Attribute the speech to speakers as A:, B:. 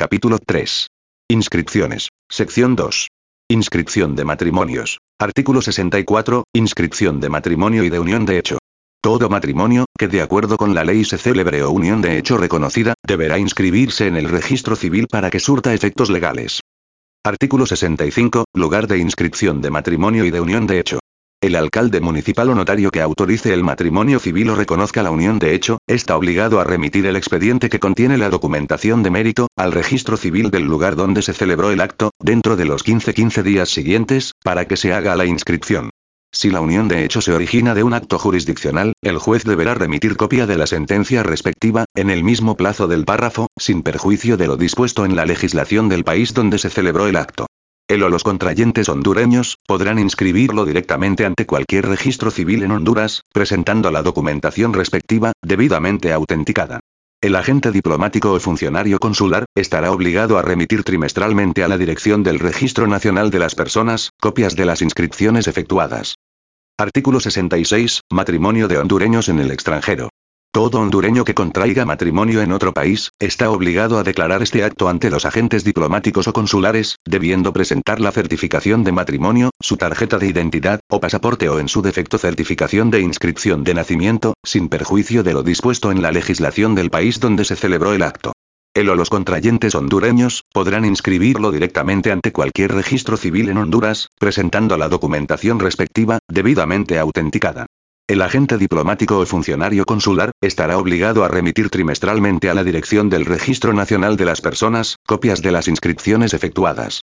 A: Capítulo 3. Inscripciones. Sección 2. Inscripción de matrimonios. Artículo 64. Inscripción de matrimonio y de unión de hecho. Todo matrimonio, que de acuerdo con la ley se celebre o unión de hecho reconocida, deberá inscribirse en el registro civil para que surta efectos legales. Artículo 65. Lugar de inscripción de matrimonio y de unión de hecho. El alcalde municipal o notario que autorice el matrimonio civil o reconozca la unión de hecho, está obligado a remitir el expediente que contiene la documentación de mérito, al registro civil del lugar donde se celebró el acto, dentro de los 15 días siguientes, para que se haga la inscripción. Si la unión de hecho se origina de un acto jurisdiccional, el juez deberá remitir copia de la sentencia respectiva, en el mismo plazo del párrafo, sin perjuicio de lo dispuesto en la legislación del país donde se celebró el acto. Él o los contrayentes hondureños, podrán inscribirlo directamente ante cualquier registro civil en Honduras, presentando la documentación respectiva, debidamente autenticada. El agente diplomático o funcionario consular, estará obligado a remitir trimestralmente a la Dirección del Registro Nacional de las Personas, copias de las inscripciones efectuadas. Artículo 66. Matrimonio de hondureños en el extranjero. Todo hondureño que contraiga matrimonio en otro país, está obligado a declarar este acto ante los agentes diplomáticos o consulares, debiendo presentar la certificación de matrimonio, su tarjeta de identidad, o pasaporte o en su defecto certificación de inscripción de nacimiento, sin perjuicio de lo dispuesto en la legislación del país donde se celebró el acto. Él o los contrayentes hondureños, podrán inscribirlo directamente ante cualquier registro civil en Honduras, presentando la documentación respectiva, debidamente autenticada. El agente diplomático o funcionario consular, estará obligado a remitir trimestralmente a la Dirección del Registro Nacional de las Personas, copias de las inscripciones efectuadas.